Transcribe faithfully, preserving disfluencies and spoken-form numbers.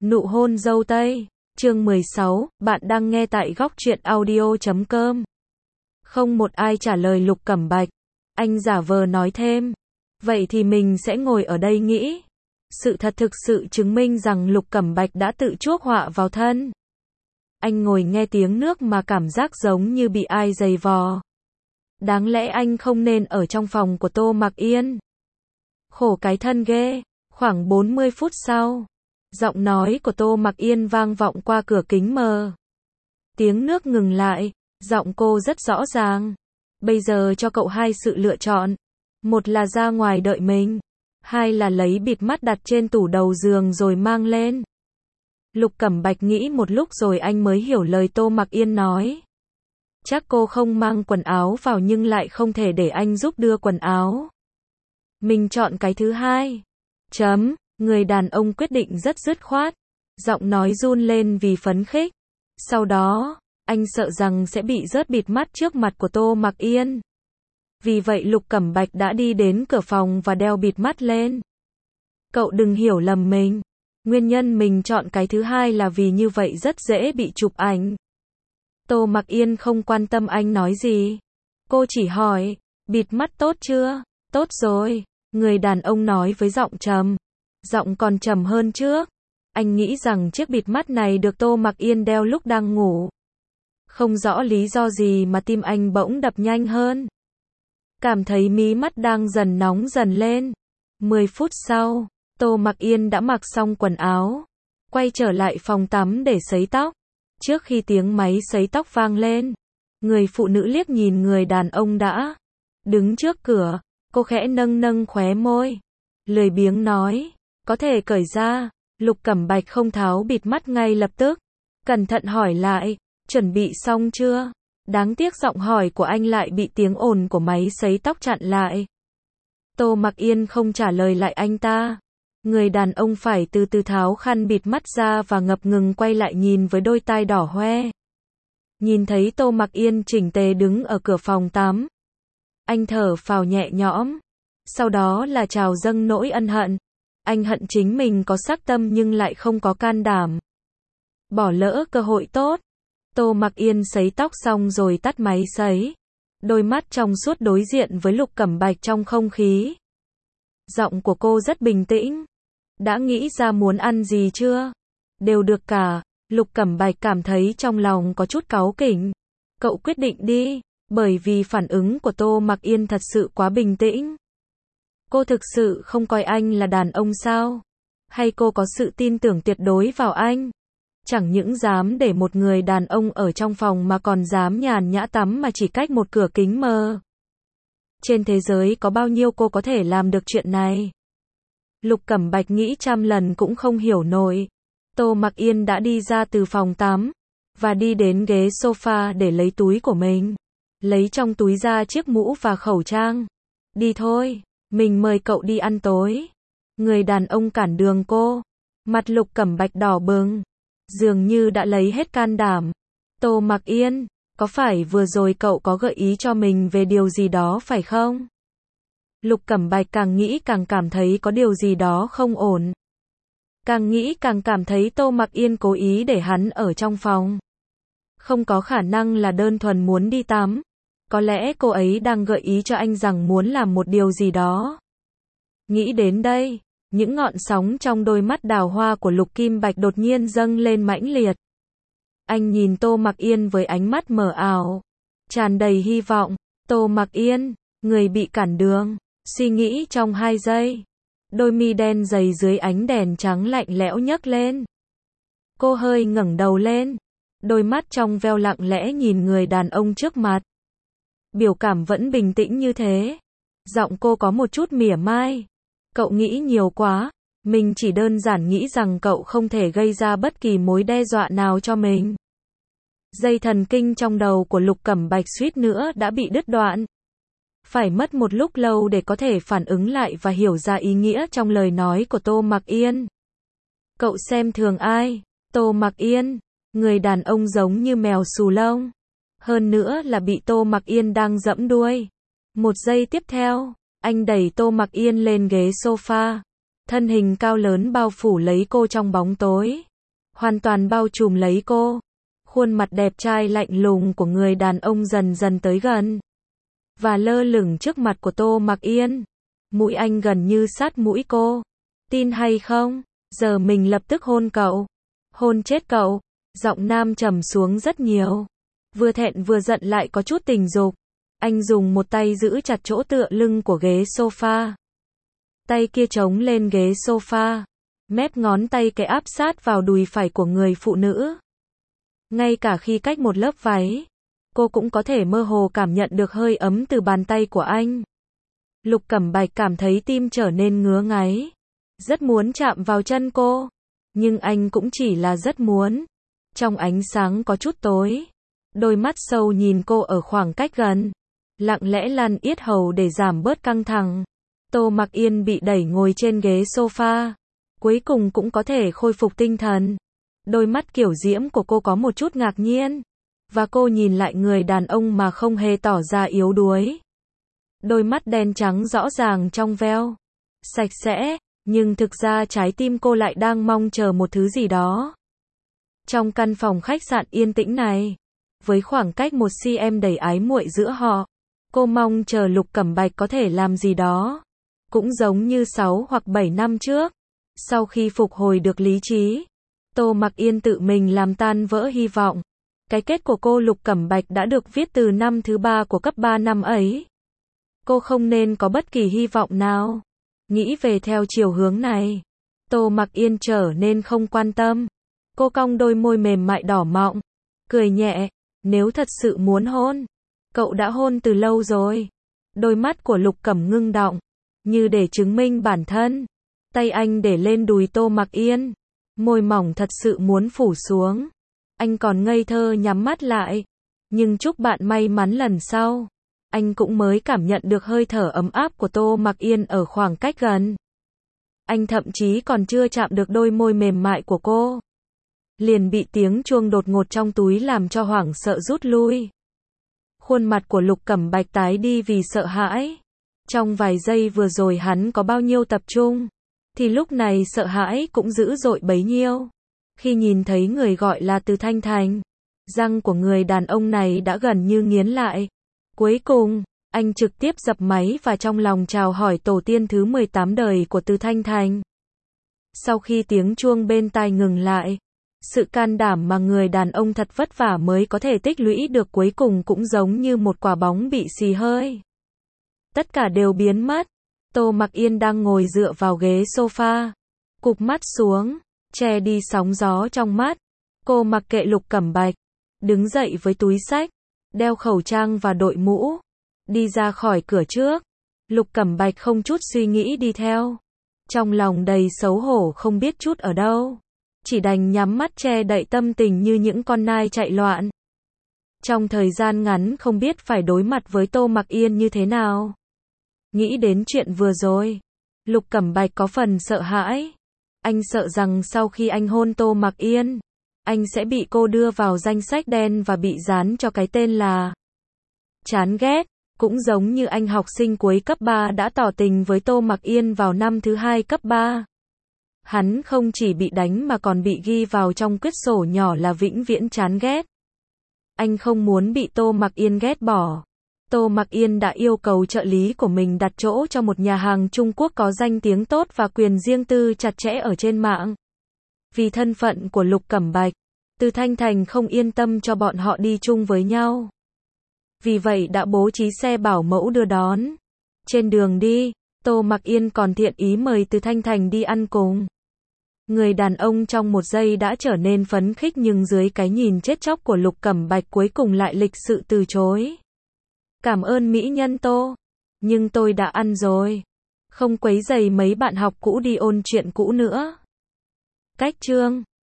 Nụ hôn dâu tây, chương mười sáu, bạn đang nghe tại góc truyện audio chấm com. Không một ai trả lời Lục Cẩm Bạch. Anh giả vờ nói thêm. Vậy thì mình sẽ ngồi ở đây nghĩ. Sự thật thực sự chứng minh rằng Lục Cẩm Bạch đã tự chuốc họa vào thân. Anh ngồi nghe tiếng nước mà cảm giác giống như bị ai giày vò. Đáng lẽ anh không nên ở trong phòng của Tô Mặc Yên. Khổ cái thân ghê. Khoảng bốn mươi phút sau, giọng nói của Tô Mặc Yên vang vọng qua cửa kính mờ. Tiếng nước ngừng lại, giọng cô rất rõ ràng. Bây giờ cho cậu hai sự lựa chọn. Một là ra ngoài đợi mình. Hai là lấy bịt mắt đặt trên tủ đầu giường rồi mang lên. Lục Cẩm Bạch nghĩ một lúc rồi anh mới hiểu lời Tô Mặc Yên nói. Chắc cô không mang quần áo vào nhưng lại không thể để anh giúp đưa quần áo. Mình chọn cái thứ hai. Chấm, người đàn ông quyết định rất dứt khoát. Giọng nói run lên vì phấn khích. Sau đó, anh sợ rằng sẽ bị rớt bịt mắt trước mặt của Tô Mặc Yên. Vì vậy Lục Cẩm Bạch đã đi đến cửa phòng và đeo bịt mắt lên. Cậu đừng hiểu lầm mình. Nguyên nhân mình chọn cái thứ hai là vì như vậy rất dễ bị chụp ảnh. Tô Mặc Yên không quan tâm anh nói gì. Cô chỉ hỏi, bịt mắt tốt chưa? Tốt rồi. Người đàn ông nói với giọng trầm. Giọng còn trầm hơn trước. Anh nghĩ rằng chiếc bịt mắt này được Tô Mặc Yên đeo lúc đang ngủ. Không rõ lý do gì mà tim anh bỗng đập nhanh hơn. Cảm thấy mí mắt đang dần nóng dần lên. mười phút sau, Tô Mặc Yên đã mặc xong quần áo. Quay trở lại phòng tắm để sấy tóc. Trước khi tiếng máy sấy tóc vang lên, người phụ nữ liếc nhìn người đàn ông đã đứng trước cửa. Cô khẽ nâng nâng khóe môi. Lười biếng nói, có thể cởi ra. Lục Cẩm Bạch không tháo bịt mắt ngay lập tức. Cẩn thận hỏi lại, chuẩn bị xong chưa? Đáng tiếc giọng hỏi của anh lại bị tiếng ồn của máy sấy tóc chặn lại. Tô Mặc Yên không trả lời lại anh ta. Người đàn ông phải từ từ tháo khăn bịt mắt ra và ngập ngừng quay lại nhìn với đôi tai đỏ hoe. Nhìn thấy Tô Mặc Yên chỉnh tề đứng ở cửa phòng tắm. Anh thở phào nhẹ nhõm. Sau đó là trào dâng nỗi ân hận. Anh hận chính mình có sắc tâm nhưng lại không có can đảm. Bỏ lỡ cơ hội tốt. Tô Mặc Yên sấy tóc xong rồi tắt máy sấy. Đôi mắt trong suốt đối diện với Lục Cẩm Bạch trong không khí. Giọng của cô rất bình tĩnh. Đã nghĩ ra muốn ăn gì chưa? Đều được cả. Lục Cẩm Bạch cảm thấy trong lòng có chút cáu kỉnh. Cậu quyết định đi. Bởi vì phản ứng của Tô Mặc Yên thật sự quá bình tĩnh. Cô thực sự không coi anh là đàn ông sao? Hay cô có sự tin tưởng tuyệt đối vào anh? Chẳng những dám để một người đàn ông ở trong phòng mà còn dám nhàn nhã tắm mà chỉ cách một cửa kính mờ. Trên thế giới có bao nhiêu cô có thể làm được chuyện này? Lục Cẩm Bạch nghĩ trăm lần cũng không hiểu nổi. Tô Mặc Yên đã đi ra từ phòng tắm và đi đến ghế sofa để lấy túi của mình. Lấy trong túi ra chiếc mũ và khẩu trang. Đi thôi, mình mời cậu đi ăn tối. Người đàn ông cản đường cô. Mặt Lục Cẩm Bạch đỏ bừng. Dường như đã lấy hết can đảm. Tô Mặc Yên, có phải vừa rồi cậu có gợi ý cho mình về điều gì đó phải không? Lục Cẩm Bạch càng nghĩ càng cảm thấy có điều gì đó không ổn. Càng nghĩ càng cảm thấy Tô Mặc Yên cố ý để hắn ở trong phòng. Không có khả năng là đơn thuần muốn đi tắm. Có lẽ cô ấy đang gợi ý cho anh rằng muốn làm một điều gì đó. Nghĩ đến đây, những ngọn sóng trong đôi mắt đào hoa của Lục Kim Bạch đột nhiên dâng lên mãnh liệt. Anh nhìn Tô Mặc Yên với ánh mắt mờ ảo, tràn đầy hy vọng. Tô Mặc Yên, người bị cản đường, suy nghĩ trong hai giây. Đôi mi đen dày dưới ánh đèn trắng lạnh lẽo nhấc lên. Cô hơi ngẩng đầu lên. Đôi mắt trong veo lặng lẽ nhìn người đàn ông trước mặt. Biểu cảm vẫn bình tĩnh như thế. Giọng cô có một chút mỉa mai. Cậu nghĩ nhiều quá. Mình chỉ đơn giản nghĩ rằng cậu không thể gây ra bất kỳ mối đe dọa nào cho mình. Dây thần kinh trong đầu của Lục Cẩm Bạch suýt nữa đã bị đứt đoạn. Phải mất một lúc lâu để có thể phản ứng lại và hiểu ra ý nghĩa trong lời nói của Tô Mặc Yên. Cậu xem thường ai? Tô Mặc Yên. Người đàn ông giống như mèo xù lông. Hơn nữa là bị Tô Mặc Yên đang dẫm đuôi. Một giây tiếp theo, anh đẩy Tô Mặc Yên lên ghế sofa. Thân hình cao lớn bao phủ lấy cô trong bóng tối. hoàn toàn bao trùm lấy cô. Khuôn mặt đẹp trai lạnh lùng của người đàn ông dần dần tới gần. Và lơ lửng trước mặt của Tô Mặc Yên. Mũi anh gần như sát mũi cô. Tin hay không? Giờ mình lập tức hôn cậu. Hôn chết cậu. Giọng nam trầm xuống rất nhiều. Vừa thẹn vừa giận lại có chút tình dục. Anh dùng một tay giữ chặt chỗ tựa lưng của ghế sofa. Tay kia chống lên ghế sofa. Mép ngón tay cái áp sát vào đùi phải của người phụ nữ. Ngay cả khi cách một lớp váy, cô cũng có thể mơ hồ cảm nhận được hơi ấm từ bàn tay của anh. Lục Cẩm Bạch cảm thấy tim trở nên ngứa ngáy. Rất muốn chạm vào chân cô. Nhưng anh cũng chỉ là rất muốn. Trong ánh sáng có chút tối. Đôi mắt sâu nhìn cô ở khoảng cách gần. Lặng lẽ lăn yết hầu để giảm bớt căng thẳng. Tô Mặc Yên bị đẩy ngồi trên ghế sofa. Cuối cùng cũng có thể khôi phục tinh thần. Đôi mắt kiểu diễm của cô có một chút ngạc nhiên. Và cô nhìn lại người đàn ông mà không hề tỏ ra yếu đuối. Đôi mắt đen trắng rõ ràng trong veo. Sạch sẽ, nhưng thực ra trái tim cô lại đang mong chờ một thứ gì đó. Trong căn phòng khách sạn yên tĩnh này, với khoảng cách một cm đầy ái muội giữa họ, cô mong chờ Lục Cẩm Bạch có thể làm gì đó. Cũng giống như sáu hoặc bảy năm trước. Sau khi phục hồi được lý trí, Tô Mặc Yên tự mình làm tan vỡ hy vọng. Cái kết của cô Lục Cẩm Bạch đã được viết từ năm thứ ba của cấp ba năm ấy. Cô không nên có bất kỳ hy vọng nào. Nghĩ về theo chiều hướng này, Tô Mặc Yên trở nên không quan tâm. Cô cong đôi môi mềm mại đỏ mọng, cười nhẹ, nếu thật sự muốn hôn, cậu đã hôn từ lâu rồi. Đôi mắt của Lục Cẩm ngưng đọng, như để chứng minh bản thân. Tay anh để lên đùi Tô Mặc Yên, môi mỏng thật sự muốn phủ xuống. Anh còn ngây thơ nhắm mắt lại. Nhưng chúc bạn may mắn lần sau. Anh cũng mới cảm nhận được hơi thở ấm áp của Tô Mặc Yên ở khoảng cách gần. Anh thậm chí còn chưa chạm được đôi môi mềm mại của cô. Liền bị tiếng chuông đột ngột trong túi làm cho hoảng sợ rút lui. Khuôn mặt của Lục Cẩm Bạch tái đi vì sợ hãi. Trong vài giây vừa rồi hắn có bao nhiêu tập trung, thì lúc này sợ hãi cũng dữ dội bấy nhiêu. Khi nhìn thấy người gọi là Từ Thanh Thành, răng của người đàn ông này đã gần như nghiến lại. Cuối cùng, anh trực tiếp dập máy và trong lòng chào hỏi tổ tiên thứ mười tám đời của Từ Thanh Thành. Sau khi tiếng chuông bên tai ngừng lại, sự can đảm mà người đàn ông thật vất vả mới có thể tích lũy được cuối cùng cũng giống như một quả bóng bị xì hơi. Tất cả đều biến mất. Tô Mặc Yên đang ngồi dựa vào ghế sofa, cụp mắt xuống, che đi sóng gió trong mắt. Cô mặc kệ Lục Cẩm Bạch, đứng dậy với túi xách, đeo khẩu trang và đội mũ, đi ra khỏi cửa trước. Lục Cẩm Bạch không chút suy nghĩ đi theo. Trong lòng đầy xấu hổ không biết chút ở đâu. Chỉ đành nhắm mắt che đậy tâm tình như những con nai chạy loạn. Trong thời gian ngắn không biết phải đối mặt với Tô Mặc Yên như thế nào. Nghĩ đến chuyện vừa rồi, Lục Cẩm Bạch có phần sợ hãi. Anh sợ rằng sau khi anh hôn Tô Mặc Yên, anh sẽ bị cô đưa vào danh sách đen và bị dán cho cái tên là chán ghét. Cũng giống như anh học sinh cuối cấp ba đã tỏ tình với Tô Mặc Yên vào năm thứ hai cấp ba. Hắn không chỉ bị đánh mà còn bị ghi vào trong quyết sổ nhỏ là vĩnh viễn chán ghét. Anh không muốn bị Tô Mặc Yên ghét bỏ. Tô Mặc Yên đã yêu cầu trợ lý của mình đặt chỗ cho một nhà hàng Trung Quốc có danh tiếng tốt và quyền riêng tư chặt chẽ ở trên mạng. Vì thân phận của Lục Cẩm Bạch, Từ Thanh Thành không yên tâm cho bọn họ đi chung với nhau. Vì vậy đã bố trí xe bảo mẫu đưa đón. Trên đường đi, Tô Mặc Yên còn thiện ý mời Từ Thanh Thành đi ăn cùng. Người đàn ông trong một giây đã trở nên phấn khích nhưng dưới cái nhìn chết chóc của Lục Cẩm Bạch cuối cùng lại lịch sự từ chối. Cảm ơn mỹ nhân Tô, nhưng tôi đã ăn rồi. Không quấy rầy mấy bạn học cũ đi ôn chuyện cũ nữa. Cách chương